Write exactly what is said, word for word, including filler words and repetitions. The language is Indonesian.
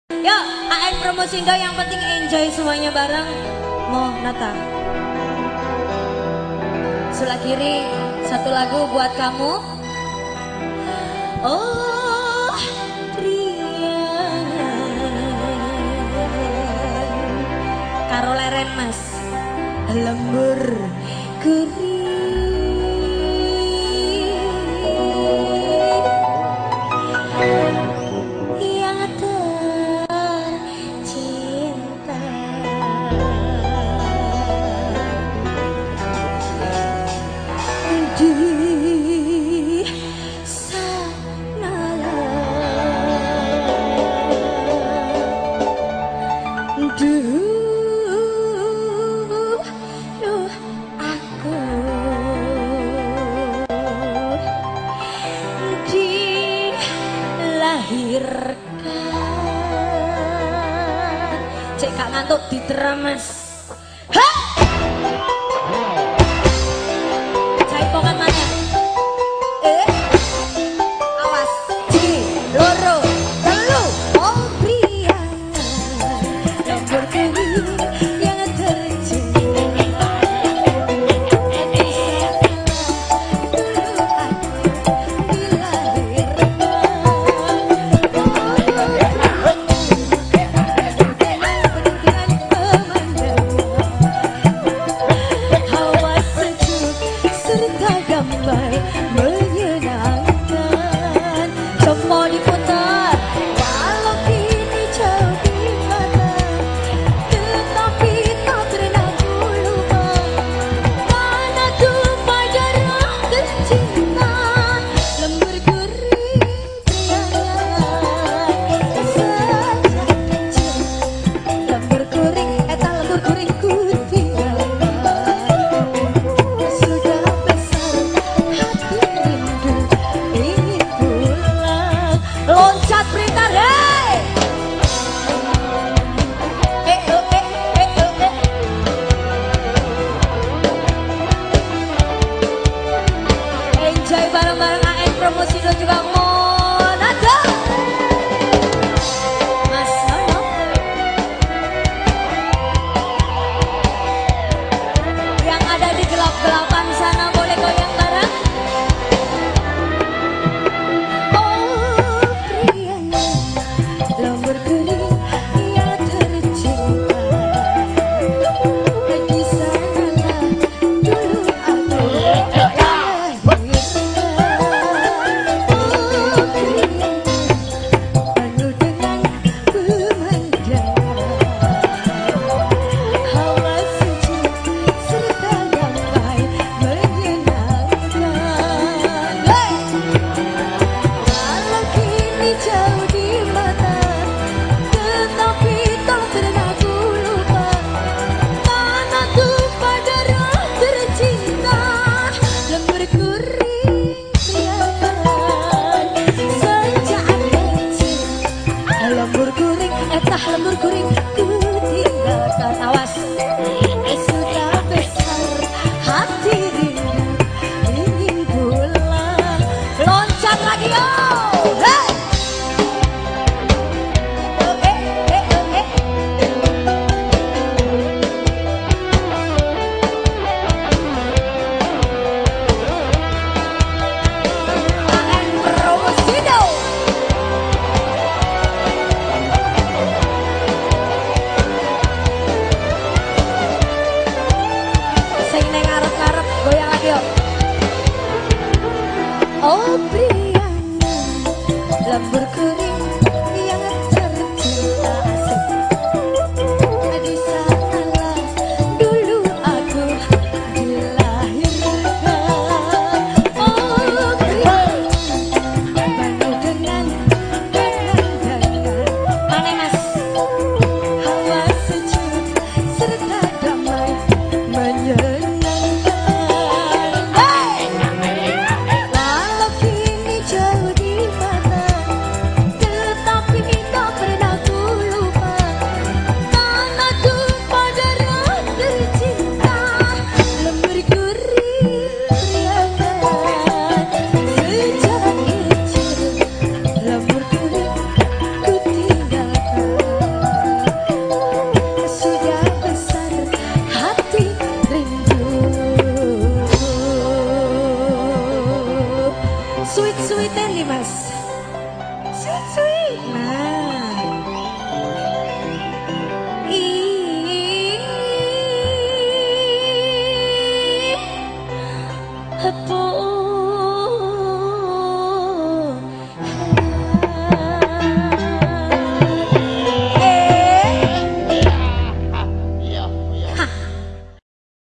Yuk, A N Promosindo yang penting enjoy semuanya bareng. Mo Nata. Sebelah kiri satu lagu buat kamu. Oh, Riana. Karo leren Mas. Lembur kering. Cek gak ngantuk di Mas. Jaipongan mana? Eh, awas. Ciri, loro, telu. Oh Briana, lembur kering yang tercinta. Dulu aku dilahirkan. Menyenangkan, semua diputar walau kini jauh di mata, tetapi tak pernah ku lupa mana tumpah darah tercinta. Lembur kering Riana sejak kecil, lembur kering eta lembur kering ku loncat Blitar, hei! Eh, eh, eh, eh, eh, eh. Enjoy bareng-bareng A N Promosindo juga Monada. Mas Nono. Yang ada di gelap-gelapan sana boleh goyang bareng. Lembur kering yang tercinta, di sanalah dulu aku lahirkan. Oh kering penuh dengan pemandangan, hawa sejuk serta damai menyenangkan. Hey! Walau kini jauh di mata, tetapi tak pernah ku lupa mana tumpah darah tercinta. Lembur kering Riana sejak kecil, lembur kering etah lembur kering ku tinggalkan. Awas, sudah besar hati rindu ingin pulang. Loncat lagi yo, hey! Oh Briana, lembur kering yang tercinta, di sanalah dulu aku dilahirkan. Oh Briana, penuh dengan pemandangan, mana Mas? Hawa sejuk serta damai menyenangkan. Hey! Walau kini jauh di mata, Sweet-sweeten nih mas.